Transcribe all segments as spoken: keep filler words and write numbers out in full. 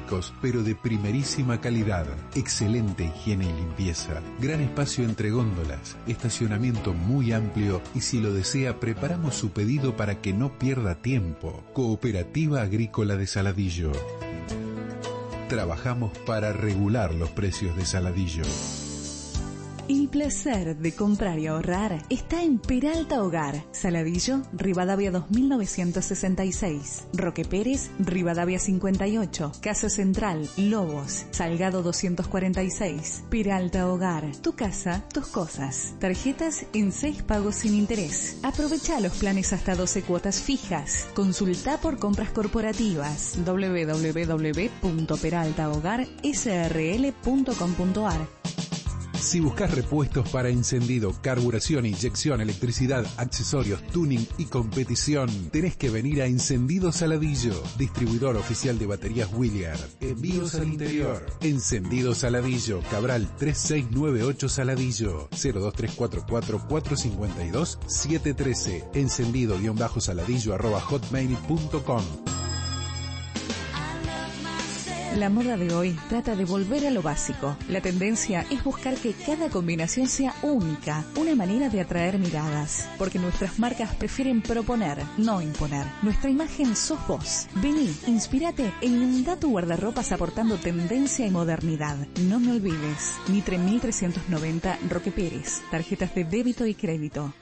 económicos, pero de primerísima calidad. Excelente higiene y limpieza. Gran espacio entre góndolas. Estacionamiento muy amplio y si lo desea, preparamos su pedido para que no pierda tiempo. Cooperativa Agrícola de Saladillo. Trabajamos para regular los precios de Saladillo. El placer de comprar y ahorrar está en Peralta Hogar. Saladillo, Rivadavia dos mil novecientos sesenta y seis. Roque Pérez, Rivadavia cincuenta y ocho. Casa Central, Lobos, Salgado doscientos cuarenta y seis. Peralta Hogar, tu casa, tus cosas. Tarjetas en seis pagos sin interés. Aprovecha los planes hasta doce cuotas fijas. Consulta por compras corporativas. doble u doble u doble u punto peralta hogar s r l punto com punto a r. Si buscas repuestos para encendido, carburación, inyección, electricidad, accesorios, tuning y competición, tenés que venir a Encendido Saladillo, distribuidor oficial de baterías Williard. Envíos al interior. Encendido Saladillo, Cabral tres seis nueve ocho Saladillo, cero dos tres cuatro cuatro cuatro cinco dos siete uno tres, encendido-saladillo arroba hotmail punto com. La moda de hoy trata de volver a lo básico. La tendencia es buscar que cada combinación sea única, una manera de atraer miradas, porque nuestras marcas prefieren proponer, no imponer. Nuestra imagen sos vos. Vení, inspírate e inunda tu guardarropas aportando tendencia y modernidad. No me olvides, Mitre mil trescientos noventa Roque Pérez, tarjetas de débito y crédito.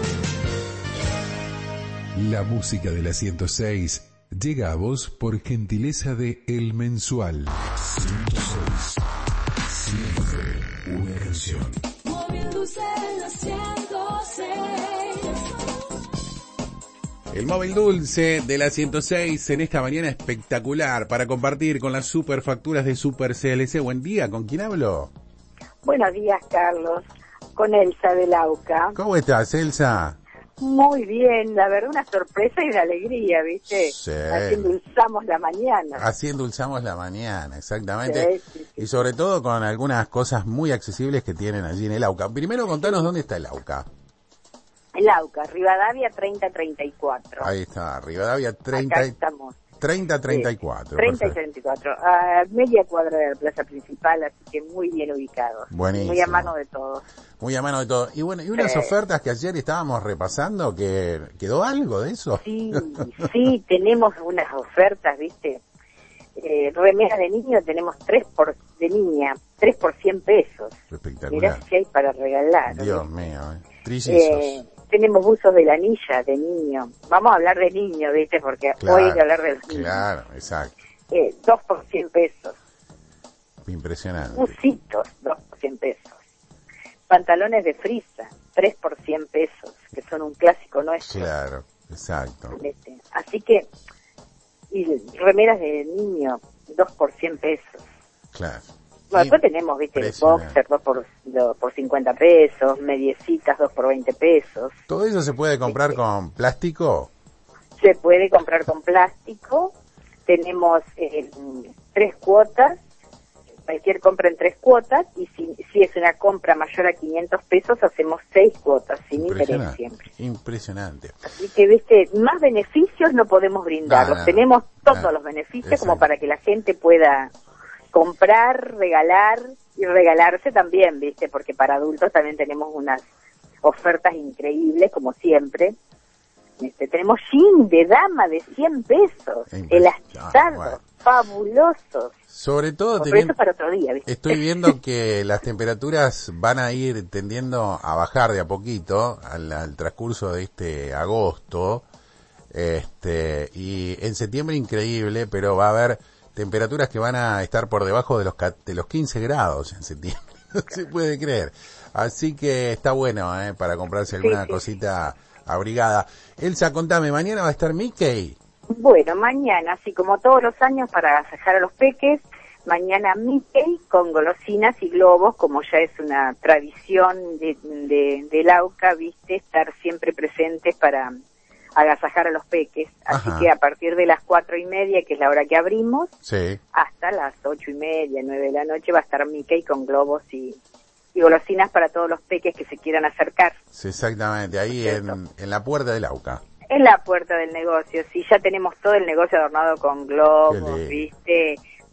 La música de la ciento seis llega a vos por gentileza de El Mensual. ciento seis. Siempre una canción. Moviéndose en la ciento seis. El móvil dulce de la ciento seis en esta mañana espectacular para compartir con las superfacturas de Super C L C. Buen día, ¿con quién hablo? Buenos días, Carlos. Con Elsa de Lauca. ¿Cómo estás, Elsa? Muy bien, la verdad una sorpresa y una alegría, ¿viste? Sí. Así endulzamos la mañana. Así endulzamos la mañana, exactamente. Sí, sí, sí. Y sobre todo con algunas cosas muy accesibles que tienen allí en el AUCA. Primero contanos dónde está el AUCA. El AUCA, Rivadavia treinta treinta y cuatro. Ahí está, Rivadavia treinta, Acá estamos. treinta treinta y cuatro. Sí, treinta y treinta y cuatro, a media cuadra de la plaza principal, así que muy bien ubicados. Buenísimo. Muy a mano de todos. Muy a mano de todo. Y bueno, y unas Sí. ofertas que ayer estábamos repasando, que ¿quedó algo de eso? Sí, sí, tenemos unas ofertas, ¿viste? Eh, remeras de niño tenemos tres por de niña, tres por cien pesos. Espectacular. Mirá si hay para regalar. Dios ¿viste? mío, eh. Trillizos. Eh, tenemos buzos de lanilla de niño. Vamos a hablar de niño, ¿viste? Porque Claro, hoy hay que hablar de los niños. Claro, exacto. Eh, dos por cien pesos. Impresionante. Bucitos, dos por cien pesos. Pantalones de frisa, tres por cien pesos, que son un clásico nuestro. Claro, exacto. ¿Viste? Así que, y remeras de niño, dos por cien pesos. Claro. Bueno, Y- después tenemos, viste, impresionante. boxer, dos por, dos por cincuenta pesos, mediecitas, dos por veinte pesos. ¿Todo eso se puede comprar con plástico? Se puede comprar con plástico. Tenemos eh, tres cuotas, cualquier compra en tres cuotas, y si, si es una compra mayor a quinientos pesos, hacemos seis cuotas, sin interés Impresionante. siempre. Impresionante. Así que, viste, más beneficios no podemos brindarlos. No, no, Tenemos todos no. los beneficios Exacto. como para que la gente pueda comprar, regalar y regalarse también, viste, porque para adultos también tenemos unas ofertas increíbles, como siempre. Este, tenemos jean de dama de cien pesos, Impresionante. elastizados, Ah, bueno. fabulosos. Sobre todo Pero teniendo, eso para otro día, ¿viste? estoy viendo que las temperaturas van a ir tendiendo a bajar de a poquito al, al transcurso de este agosto. Este, y en septiembre increíble, pero va a haber temperaturas que van a estar por debajo de los ca- de los quince grados en septiembre. No se puede creer. Así que está bueno, eh, para comprarse alguna Sí, sí. cosita abrigada. Elsa, contame, mañana va a estar Mickey. Bueno, mañana, así como todos los años, para agasajar a los peques, mañana Mickey con golosinas y globos, como ya es una tradición de, de, de Lauca, viste, estar siempre presentes para agasajar a los peques. Así Ajá. que a partir de las cuatro y media, que es la hora que abrimos, Sí. hasta las ocho y media, nueve de la noche, va a estar Mickey con globos y, y golosinas para todos los peques que se quieran acercar. Sí, exactamente, ahí en, en la puerta del AUCA. En la puerta del negocio, sí, ya tenemos todo el negocio adornado con Qué globos, lindo. viste,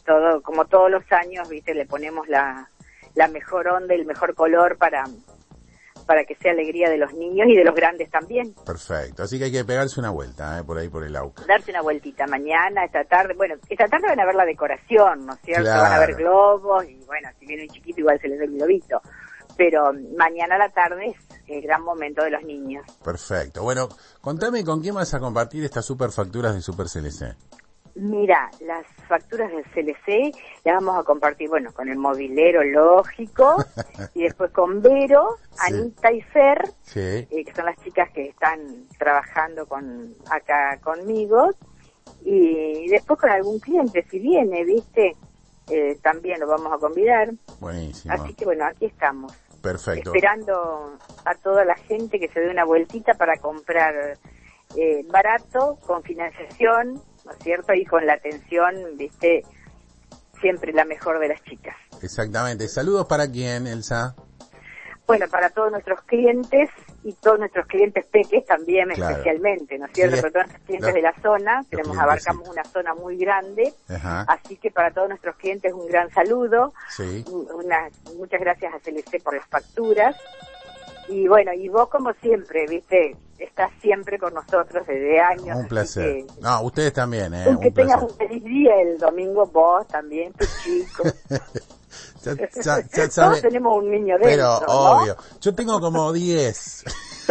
todo, como todos los años, viste, le ponemos la, la mejor onda y el mejor color para, para que sea alegría de los niños y de los grandes también. Perfecto, así que hay que pegarse una vuelta, ¿eh? Por ahí, por el AUCA. Darse una vueltita mañana, esta tarde, bueno, esta tarde van a ver la decoración, ¿no es cierto? Claro. Van a ver globos y bueno, si viene un chiquito igual se les da el globito. Pero mañana a la tarde es el gran momento de los niños. Perfecto. Bueno, contame con quién vas a compartir estas super facturas de Super C L C. Mira, las facturas del C L C las vamos a compartir, bueno, con el mobilero lógico, y después con Vero, Sí. Anita y Fer, Sí. eh, que son las chicas que están trabajando con acá conmigo, y después con algún cliente, si viene, ¿viste? Eh, también lo vamos a convidar. Buenísimo. Así que bueno, aquí estamos. Perfecto. Esperando a toda la gente que se dé una vueltita para comprar eh, barato, con financiación, ¿no es cierto? Y con la atención, viste, siempre la mejor de las chicas. Exactamente. ¿Saludos para quién, Elsa? Bueno, para todos nuestros clientes y todos nuestros clientes peques también, Claro. especialmente, ¿no es cierto? Sí, Para todos nuestros clientes los- de la zona, tenemos, clientes, abarcamos sí. una zona muy grande, Ajá. así que para todos nuestros clientes un gran saludo. Sí. Una, muchas gracias a C L C por las facturas. Y bueno, y vos como siempre, viste, estás siempre con nosotros desde años. Un así placer. que- No, ustedes también, ¿eh? que Un tengas placer. un feliz día el domingo, vos también, tus chicos. Ya, ya- ya Todos sabe- tenemos un niño dentro, Pero, ¿no? obvio. Yo tengo como diez.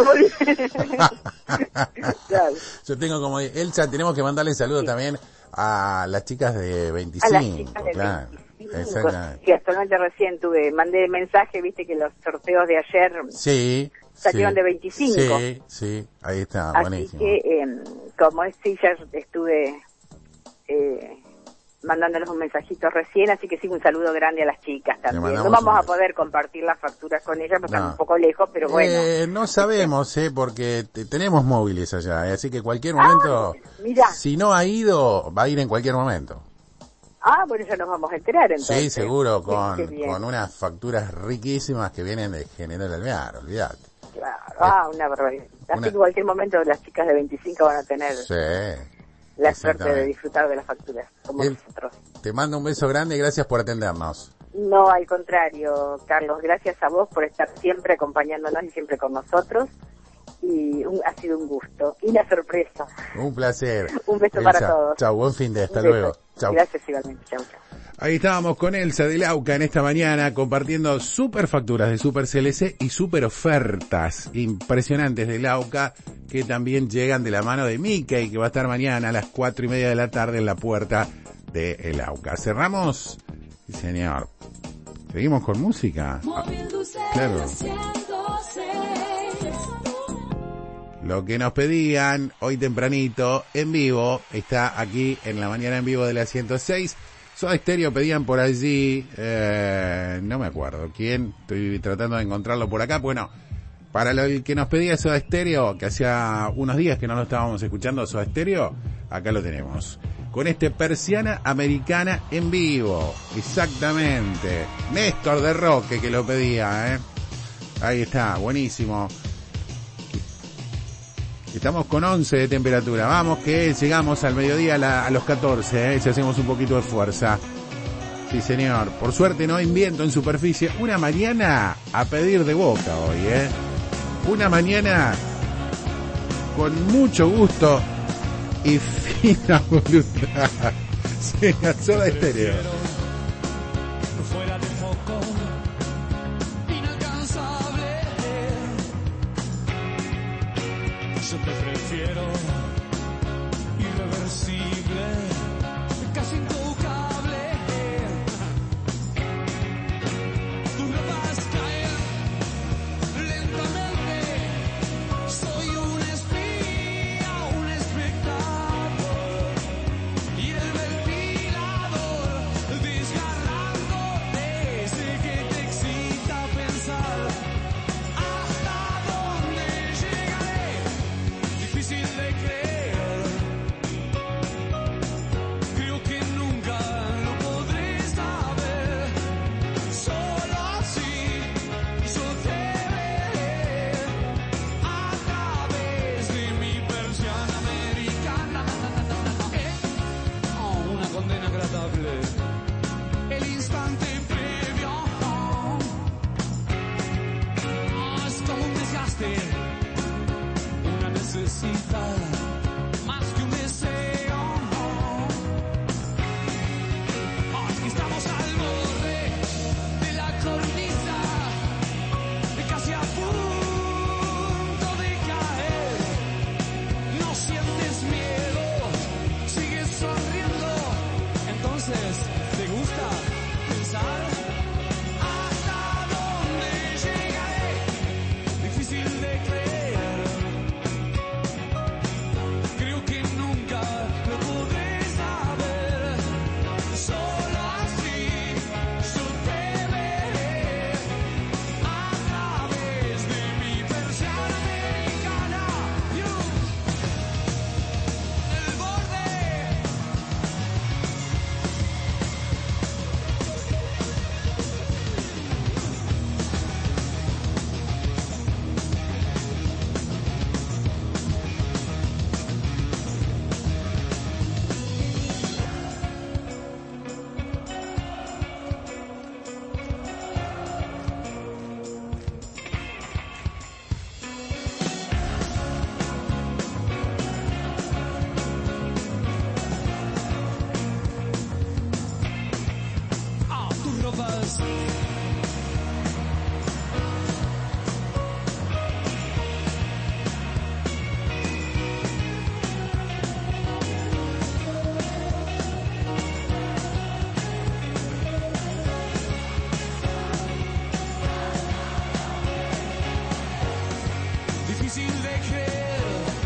Claro. Yo tengo como diez. Elsa, tenemos que mandarle saludos también a las chicas de A veinticinco. las chicas de Claro. veinticinco, Exactamente. que actualmente recién tuve, mandé mensaje, viste que los sorteos de ayer Sí. salieron sí, de veinticinco. Sí, sí, ahí está, Así buenísimo. que, eh, como es, sí, ya estuve eh, mandándoles un mensajito recién, así que sí, un saludo grande a las chicas también. No mandamos vamos un a beso. poder compartir las facturas con ellas porque No. están un poco lejos, pero bueno. Eh, no sabemos, eh, porque te- tenemos móviles allá, eh, así que cualquier momento, Ah, mirá. si no ha ido, va a ir en cualquier momento. Ah, bueno, ya nos vamos a enterar entonces. Sí, seguro, Qué- con, qué bien. con unas facturas riquísimas que vienen de General Alvear, olvidate. Claro. Ah, una barbaridad. Así Una- que en cualquier momento las chicas de veinticinco van a tener Sí. la suerte de exactamente. disfrutar de las facturas, como El- nosotros. Te mando un beso grande y gracias por atendernos. No, al contrario, Carlos, gracias a vos por estar siempre acompañándonos y siempre con nosotros. Y un- ha sido un gusto y una sorpresa. Un placer. Un beso Elsa, para todos. Chau, buen fin de, hasta Un beso. luego. Chau. Gracias igualmente. Chau, chau. Ahí estábamos con Elsa del AUCA en esta mañana compartiendo super facturas de Super C L C y super ofertas impresionantes del AUCA que también llegan de la mano de Mickey, que va a estar mañana a las cuatro y media de la tarde en la puerta de el AUCA. ¿Cerramos? Sí, señor. ¿Seguimos con música? Ah, Móvil Dulce claro. ciento seis. Lo que nos pedían hoy tempranito en vivo está aquí en la mañana en vivo de la ciento seis. Soda Stereo pedían por allí, eh, no me acuerdo quién, estoy tratando de encontrarlo por acá. Bueno, para lo el que nos pedía Soda Stereo, que hacía unos días que no lo estábamos escuchando, Soda Stereo, acá lo tenemos. Con este Persiana Americana en vivo, exactamente. Néstor de Roque que lo pedía, eh. Ahí está, buenísimo. Estamos con once de temperatura. Vamos que llegamos al mediodía a, la, a los catorce, ¿eh? Si hacemos un poquito de fuerza. Sí, señor. Por suerte no hay viento en superficie. Una mañana a pedir de boca hoy, ¿eh? Una mañana con mucho gusto y fina voluntad. Sí, Soda Stereo. Fuera de foco, inalcanzable. Yo te prefiero irreversible, casi intocable. Tú me vas a caer lentamente. Soy un espía, un espectador y el ventilador desgarrándote. Sé que te excita pensar hasta dónde llegaré. Difícil de creer. ¿Te gusta pensar hasta dónde llegaré? Difícil de creer. Creo que nunca lo podré saber. Solo así yo te veré a través de mi persiana americana. You, el borde. Ah, tus ropas. Difícil de creer.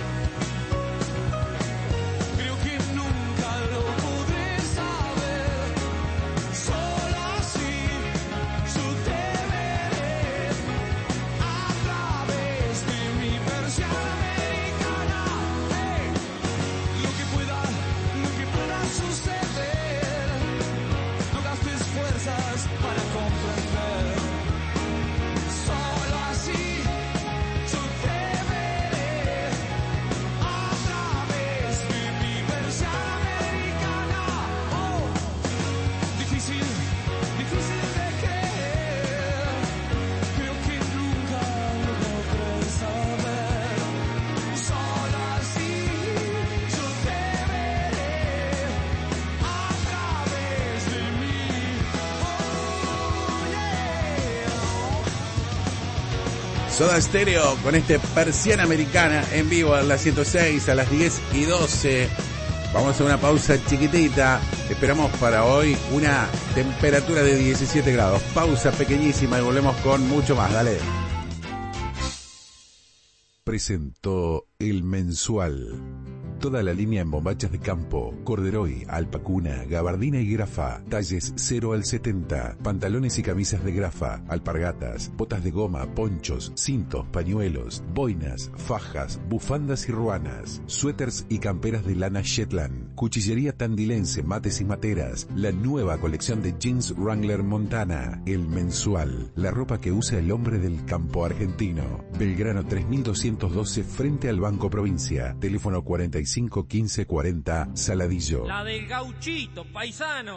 Creo que nunca lo podré saber. Solo así yo te veré a través de mi persiana americana. Hey, lo que pueda, lo que pueda suceder. No gastes fuerzas para comprender. Solo así yo te veré a través de mi persiana americana. Oh, difícil, difícil de creer. Creo que nunca lo podré saber. Solo así yo te veré a través de mí. Oh, yeah. Soda Stereo con este Persiana Americana en vivo a las ciento seis, a las diez y doce. Vamos a una pausa chiquitita. Esperamos para hoy una temperatura de diecisiete grados. Pausa pequeñísima y volvemos con mucho más. Dale. Presentó El Mensual. Toda la línea en bombachas de campo, corderoy, alpacuna, gabardina y grafa, talles cero al setenta, pantalones y camisas de grafa, alpargatas, botas de goma, ponchos, cintos, pañuelos, boinas, fajas, bufandas y ruanas, suéteres y camperas de lana Shetland, cuchillería tandilense, mates y materas, la nueva colección de jeans Wrangler Montana, El Mensual, la ropa que usa el hombre del campo argentino. Belgrano tres mil doscientos doce frente al Banco Provincia, teléfono cuarenta y cinco quince cuarenta, Saladillo. La del gauchito, paisano.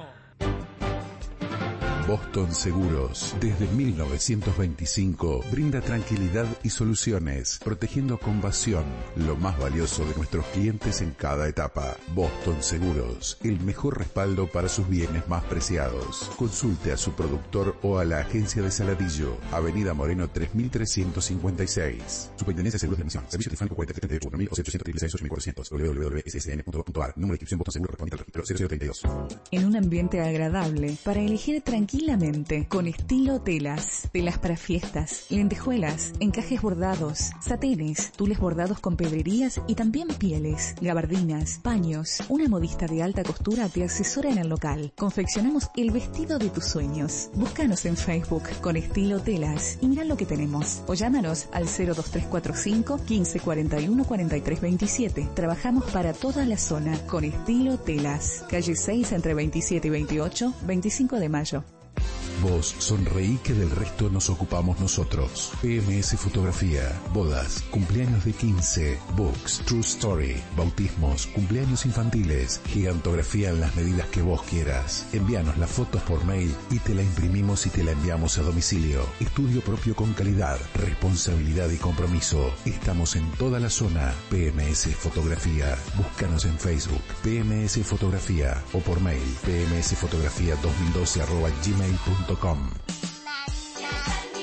Boston Seguros, desde mil novecientos veinticinco, brinda tranquilidad y soluciones, protegiendo con pasión lo más valioso de nuestros clientes en cada etapa. Boston Seguros, el mejor respaldo para sus bienes más preciados. Consulte a su productor o a la agencia de Saladillo, Avenida Moreno tres mil trescientos cincuenta y seis. Superintendencia de Seguros de la Nación. Servicio telefónico cuarenta y tres treinta y ocho mil ochocientos sesenta y seis ocho mil cuatrocientos. w w w punto s s n punto gov punto a r. Número de inscripción Boston Seguros respondiente al registro cero cero treinta y dos. En un ambiente agradable para elegir tranquilamente con estilo telas. Telas para fiestas, lentejuelas, encajes bordados, satenes, tules bordados con pedrerías y también pieles, gabardinas, paños. Una modista de alta costura te asesora en el local. Confeccionamos el vestido de tus sueños. Búscanos en Facebook con estilo telas y mirá lo que tenemos. O llámanos al cero dos tres cuatro cinco, quince cuarenta y uno, cuarenta y tres veintisiete. Trabajamos para toda la zona con estilo telas. Calle seis entre veintisiete y veintiocho, veinticinco de mayo. Vos sonreí que del resto nos ocupamos nosotros. P M S Fotografía, bodas, cumpleaños de quince, books, true story, bautismos, cumpleaños infantiles, gigantografía en las medidas que vos quieras. Envíanos las fotos por mail y te la imprimimos y te la enviamos a domicilio. Estudio propio con calidad, responsabilidad y compromiso. Estamos en toda la zona. P M S Fotografía. Búscanos en Facebook, P M S Fotografía, o por mail, pmsfotografía dos mil doce arroba gmail punto com.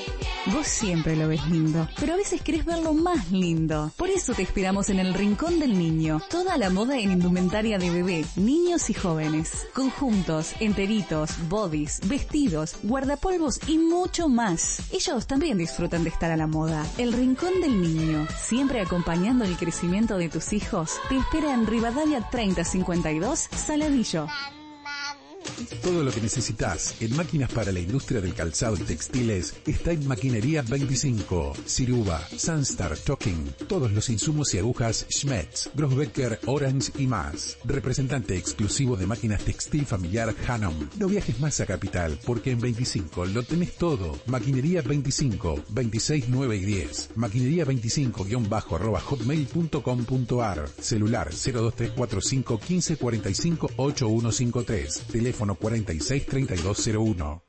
Vos siempre lo ves lindo, pero a veces querés verlo más lindo. Por eso te esperamos en el Rincón del Niño. Toda la moda en indumentaria de bebé, niños y jóvenes. Conjuntos, enteritos, bodys, vestidos, guardapolvos y mucho más. Ellos también disfrutan de estar a la moda. El Rincón del Niño, siempre acompañando el crecimiento de tus hijos, te espera en Rivadavia treinta cincuenta y dos, Saladillo. Todo lo que necesitas en máquinas para la industria del calzado y textiles está en Maquinería veinticinco. Ciruba, Sunstar, Talking, todos los insumos y agujas Schmetz, Grossbecker, Orange y más. Representante exclusivo de máquinas textil familiar Hanom. No viajes más a Capital porque en veinticinco lo tenés todo. Maquinería veinticinco, veintiséis, nueve y diez. Maquinería veinticinco guión bajo arroba hotmail punto com punto ar. Celular cero dos tres cuatro cinco uno cinco cuatro cinco ocho uno cinco tres. Teléfono cuarenta y seis treinta y dos cero uno.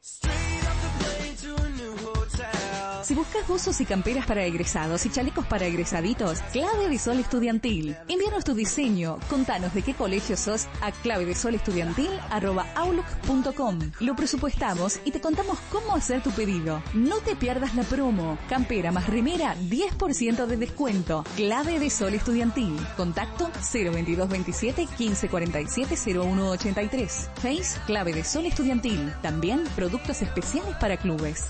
Si buscas buzos y camperas para egresados y chalecos para egresaditos, Clave de Sol Estudiantil. Envíanos tu diseño, contanos de qué colegio sos a clave de sol estudiantil arroba outlook punto com. Lo presupuestamos y te contamos cómo hacer tu pedido. No te pierdas la promo. Campera más remera, diez por ciento de descuento. Clave de Sol Estudiantil. Contacto cero veintidós veintisiete quince cuarenta y siete cero uno ochenta y tres. Face Clave de Sol Estudiantil. También productos especiales para clubes.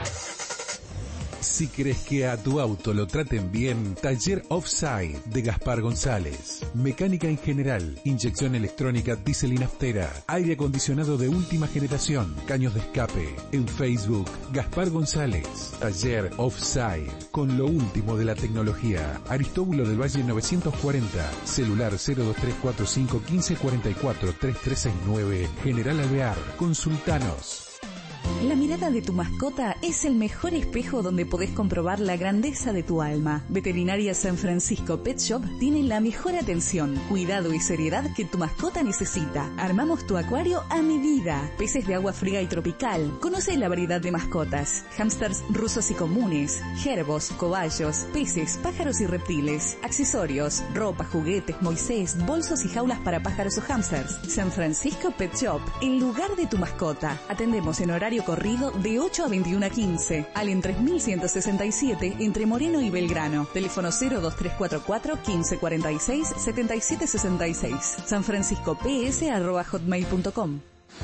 Si crees que a tu auto lo traten bien, Taller Offside de Gaspar González. Mecánica en general, inyección electrónica diésel y naftera, aire acondicionado de última generación, caños de escape. En Facebook, Gaspar González. Taller Offside, con lo último de la tecnología. Aristóbulo del Valle novecientos cuarenta, celular cero dos tres cuatro cinco uno cinco cuatro cuatro tres tres seis nueve, General Alvear. Consultanos. La mirada de tu mascota es el mejor espejo donde podés comprobar la grandeza de tu alma. Veterinaria San Francisco Pet Shop tiene la mejor atención, cuidado y seriedad que tu mascota necesita. Armamos tu acuario a medida. Peces de agua fría y tropical. Conoce la variedad de mascotas. Hámsters rusos y comunes, jerbos, cobayos, peces, pájaros y reptiles. Accesorios, ropa, juguetes, Moisés, bolsos y jaulas para pájaros o hámsters. San Francisco Pet Shop, el lugar de tu mascota. Atendemos en horario corrido de ocho a veintiuno a quince. Allen tres mil ciento sesenta y siete entre Moreno y Belgrano. Teléfono cero dos tres cuatro cuatro quince cuarenta y seis setenta y siete sesenta y seis. San Francisco P S arroba hotmail punto com.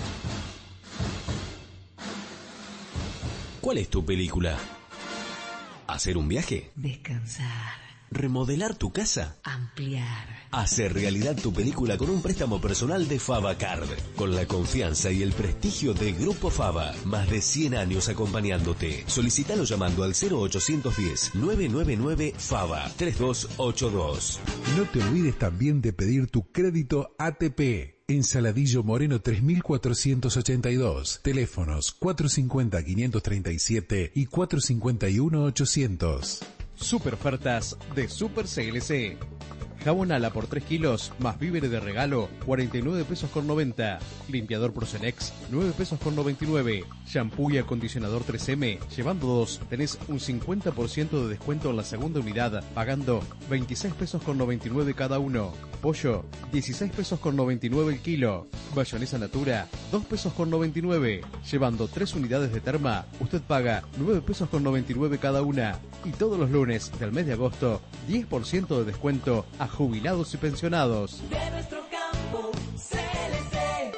¿Cuál es tu película? ¿Hacer un viaje? Descansar. ¿Remodelar tu casa? Ampliar. Hacer realidad tu película con un préstamo personal de FabaCard. Con la confianza y el prestigio de Grupo Faba. Más de cien años acompañándote. Solicítalo llamando al cero ochocientos diez nueve nueve nueve Faba tres dos ocho dos. No te olvides también de pedir tu crédito A T P. En Saladillo Moreno tres mil cuatrocientos ochenta y dos. Teléfonos cuatro cinco cero, quinientos treinta y siete y cuatro cinco uno, ochocientos. Super ofertas de Super C L C. Jabón ala por tres kilos, más víveres de regalo, cuarenta y nueve pesos con noventa. Limpiador Procenex, nueve pesos con noventa y nueve. Shampoo y acondicionador tres eme, llevando dos, tenés un cincuenta por ciento de descuento en la segunda unidad, pagando veintiséis pesos con noventa y nueve cada uno. Pollo, dieciséis pesos con noventa y nueve el kilo. Bayonesa Natura, dos pesos con noventa y nueve. Llevando tres unidades de terma, usted paga nueve pesos con noventa y nueve cada una. Y todos los lunes del mes de agosto, diez por ciento de descuento a jubilados y pensionados. De nuestro campo, C L C.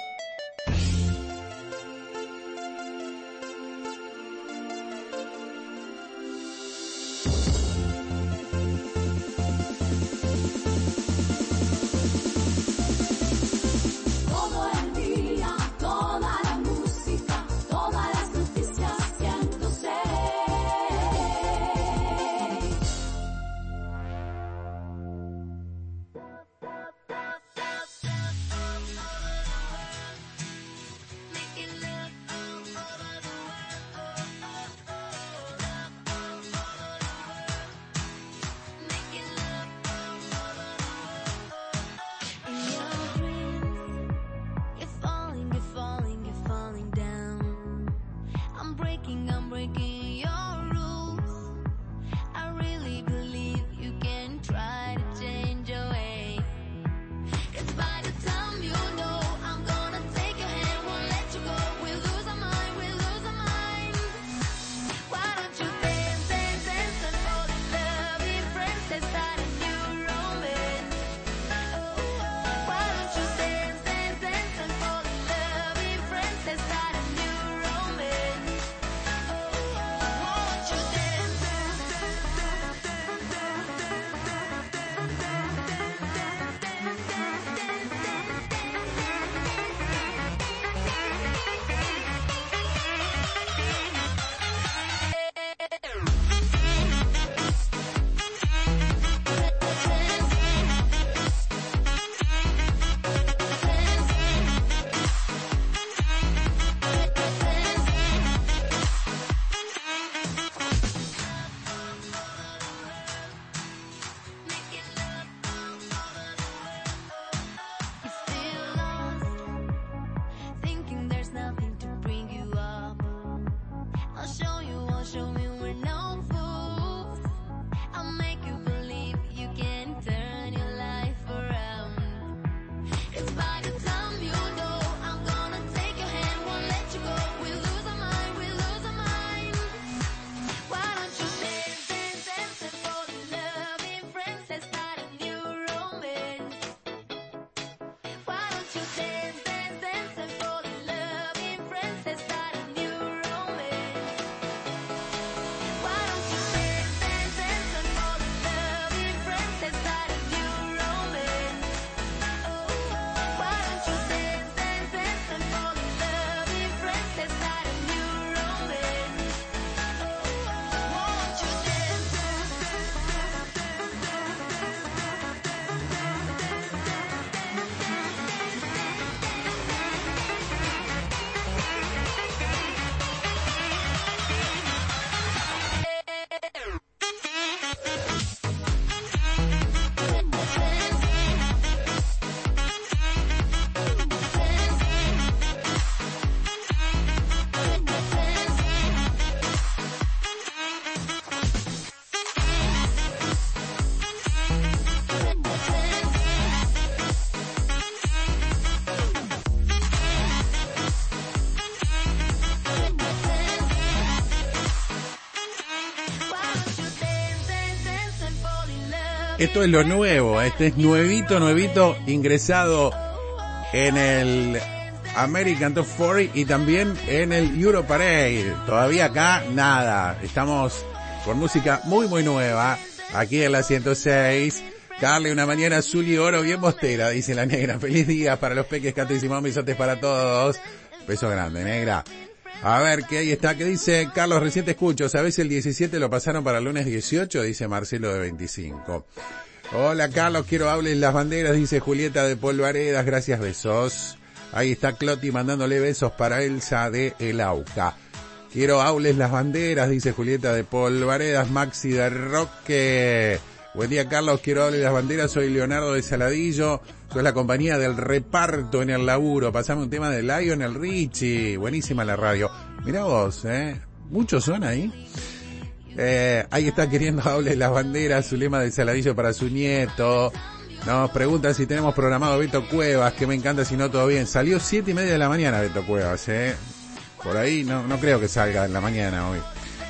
Todo el día, toda la música, todas las noticias, ciento seis. Why don't you thinking there's nothing to bring you up. I'll show you, I'll show you we're no fools. I'll make you believe you can turn your life around. It's by the time you know I'm gonna take your hand, won't let you go. We lose our mind, we lose our mind. Why don't you dance, dance, dance and fall in love? In friends, let's start a new romance. Why don't you dance, dance, dance and fall in love? In friends, let's start a new romance. Why don't you dance, dance, dance and fall in love? In friends, let's start a new romance. Why don't you dance, dance, dance and fall in love? In friends, let's start a new romance. Won't you dance, dance, Esto es lo nuevo, este es nuevito, nuevito, ingresado en el American Top cuarenta y también en el Europarade. Todavía acá nada, estamos con música muy muy nueva, aquí en la ciento seis. Carly, una mañana azul y oro bien bostera, dice la negra. Feliz día para los peques, Cato y Simón, besotes para todos. Beso grande, negra. A ver, ¿qué ahí está? ¿Qué dice Carlos? Recién te escucho. ¿Sabés si el diecisiete lo pasaron para el lunes dieciocho? Dice Marcelo de veinticinco. Hola, Carlos, quiero hables las banderas, dice Julieta de Polvaredas. Gracias, besos. Ahí está Cloti mandándole besos para Elsa de El Auca. Quiero hables las banderas, dice Julieta de Polvaredas. Maxi de Roque. Buen día, Carlos, quiero hables las banderas. Soy Leonardo de Saladillo. Soy la compañía del reparto en el laburo. Pasame un tema de Lionel Richie. Buenísima la radio. Mirá vos, eh. Muchos son ahí. Eh, ahí está queriendo hables las banderas. Zulema de Saladillo para su nieto. Nos preguntan si tenemos programado Beto Cuevas, que me encanta si no todo bien. Salió siete y media de la mañana Beto Cuevas, eh. Por ahí no, no creo que salga en la mañana hoy.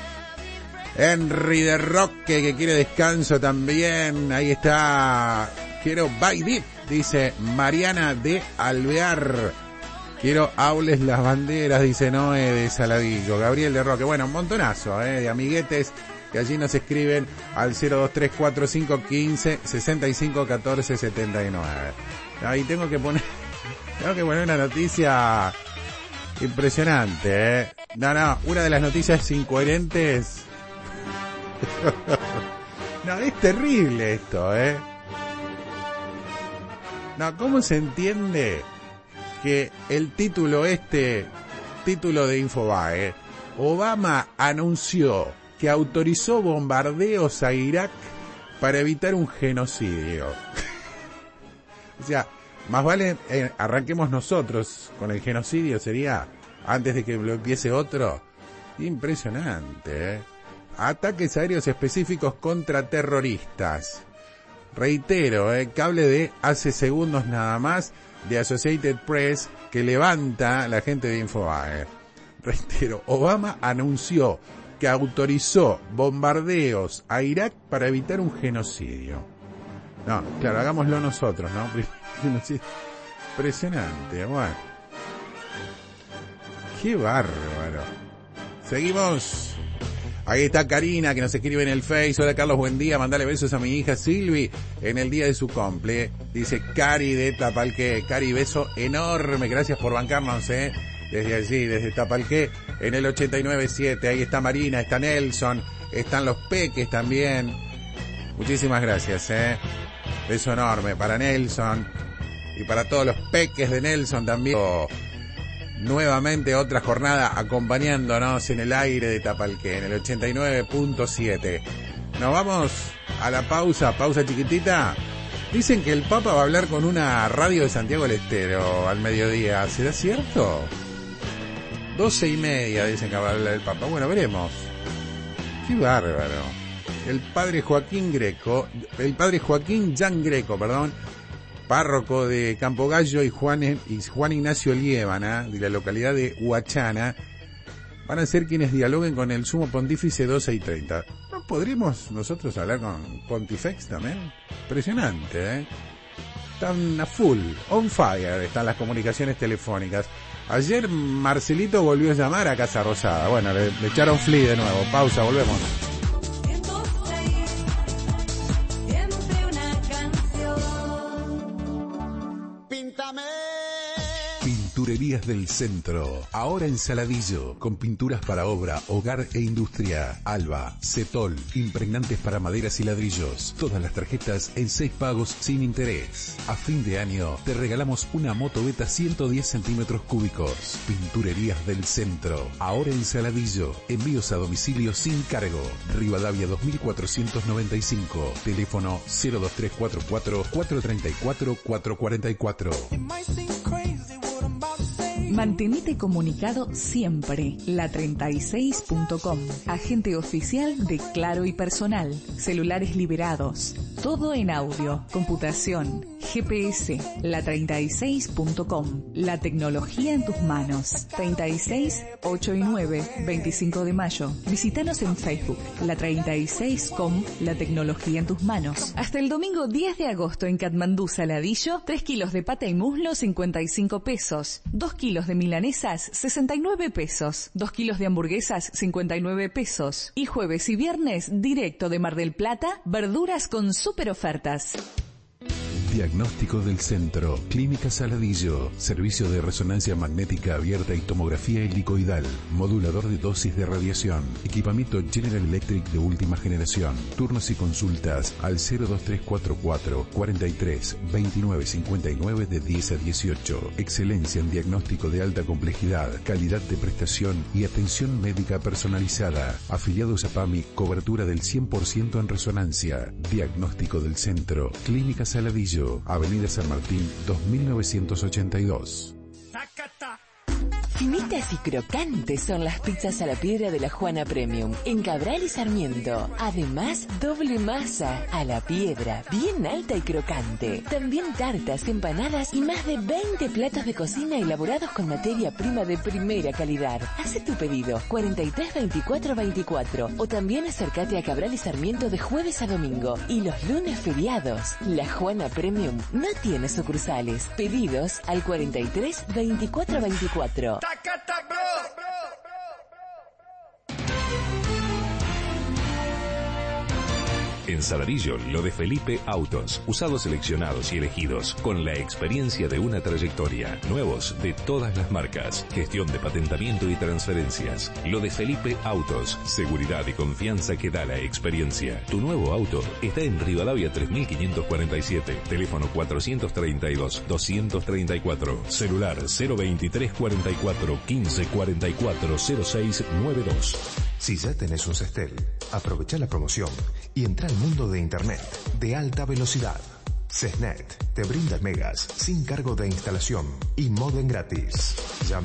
Henry de Roque, que quiere descanso también. Ahí está. Quiero Bye Deep, dice Mariana de Alvear. Quiero hables las banderas, dice Noé de Saladillo. Gabriel de Roque. Bueno, un montonazo, eh, de amiguetes que allí nos escriben al cero dos tres cuatro cinco uno cinco seis cinco uno cuatro siete nueve. Ahí tengo que poner, tengo que poner una noticia impresionante, eh. No, no, una de las noticias incoherentes. No, es terrible esto, eh. No, ¿cómo se entiende que el título este, título de Infobae, Obama anunció que autorizó bombardeos a Irak para evitar un genocidio? O sea, más vale eh, arranquemos nosotros con el genocidio, sería antes de que lo empiece otro. Impresionante, ¿eh? Ataques aéreos específicos contra terroristas. Reitero, eh, cable de hace segundos nada más de Associated Press que levanta la gente de Infobae. Reitero, Obama anunció que autorizó bombardeos a Irak para evitar un genocidio. No, claro, hagámoslo nosotros, ¿no? Impresionante, bueno. Qué bárbaro. Seguimos. Ahí está Karina, que nos escribe en el Face. Hola, Carlos, buen día. Mandale besos a mi hija Silvi en el día de su cumple. Dice Cari de Tapalqué. Cari, beso enorme. Gracias por bancarnos, eh. Desde allí, desde Tapalqué, en el ochenta y nueve siete. Ahí está Marina, está Nelson, están los peques también. Muchísimas gracias, eh. Beso enorme para Nelson y para todos los peques de Nelson también. Nuevamente otra jornada acompañándonos en el aire de Tapalqué, en el ochenta y nueve punto siete. Nos vamos a la pausa, pausa chiquitita. Dicen que el Papa va a hablar con una radio de Santiago del Estero al mediodía. ¿Será cierto? doce y media, dicen que va a hablar el Papa. Bueno, veremos. Qué bárbaro. El padre Joaquín Greco, el padre Joaquín Jan Greco, perdón, párroco de Campo Gallo, y Juan, y Juan Ignacio Liébana, de la localidad de Huachana, van a ser quienes dialoguen con el sumo pontífice doce y treinta. ¿No podríamos nosotros hablar con Pontifex también? Impresionante, ¿eh? Están a full, on fire están las comunicaciones telefónicas. Ayer Marcelito volvió a llamar a Casa Rosada. Bueno, le, le echaron flea de nuevo. Pausa, volvemos. Pinturerías del Centro, ahora en Saladillo, con pinturas para obra, hogar e industria. Alba, Cetol, impregnantes para maderas y ladrillos. Todas las tarjetas en seis pagos sin interés. A fin de año te regalamos una moto Beta ciento diez centímetros cúbicos. Pinturerías del Centro, ahora en Saladillo. Envíos a domicilio sin cargo. Rivadavia dos mil cuatrocientos noventa y cinco. Teléfono cero dos tres cuatro cuatro, cuatro tres cuatro, cuatro cuatro cuatro. Mantenete comunicado siempre. La treinta y seis punto com, agente oficial de Claro y Personal. Celulares liberados. Todo en audio, computación, G P S. La treinta y seis punto com. La tecnología en tus manos. treinta y seis, ocho y nueve, veinticinco de mayo. Visítanos en Facebook. La treinta y seis punto com. La tecnología en tus manos. Hasta el domingo diez de agosto en Katmandú, Saladillo, tres kilos de pata y muslo, cincuenta y cinco pesos. dos kilos de milanesas, sesenta y nueve pesos. dos kilos de hamburguesas, cincuenta y nueve pesos. Y jueves y viernes, directo de Mar del Plata, verduras con super ofertas. Diagnóstico del Centro, Clínica Saladillo, servicio de resonancia magnética abierta y tomografía helicoidal, modulador de dosis de radiación, equipamiento General Electric de última generación, turnos y consultas al cero dos tres cuatro cuatro, cuarenta y tres, veintinueve cincuenta y nueve de diez a dieciocho. Excelencia en diagnóstico de alta complejidad, calidad de prestación y atención médica personalizada. Afiliados a PAMI, cobertura del cien por ciento en resonancia. Diagnóstico del Centro, Clínica Saladillo, Avenida San Martín, dos mil novecientos ochenta y dos. Finitas y crocantes son las pizzas a la piedra de la Juana Premium, en Cabral y Sarmiento. Además, doble masa, a la piedra, bien alta y crocante. También tartas, empanadas y más de veinte platos de cocina elaborados con materia prima de primera calidad. Haz tu pedido, cuarenta y tres, veinticuatro, veinticuatro. O también acércate a Cabral y Sarmiento de jueves a domingo. Y los lunes feriados. La Juana Premium no tiene sucursales. Pedidos al cuarenta y tres, veinticuatro, veinticuatro. En Saladillo, lo de Felipe Autos, usados seleccionados y elegidos, con la experiencia de una trayectoria, nuevos de todas las marcas, gestión de patentamiento y transferencias. Lo de Felipe Autos, seguridad y confianza que da la experiencia. Tu nuevo auto está en Rivadavia tres mil quinientos cuarenta y siete, teléfono cuatrocientos treinta y dos, doscientos treinta y cuatro, celular cero veintitrés cuarenta y cuatro, quince cuarenta y cuatro, cero seis noventa y dos. Si ya tenés un Cestel, aprovecha la promoción y entra al mundo de Internet de alta velocidad. Cesnet te brinda megas sin cargo de instalación y modem gratis. Llama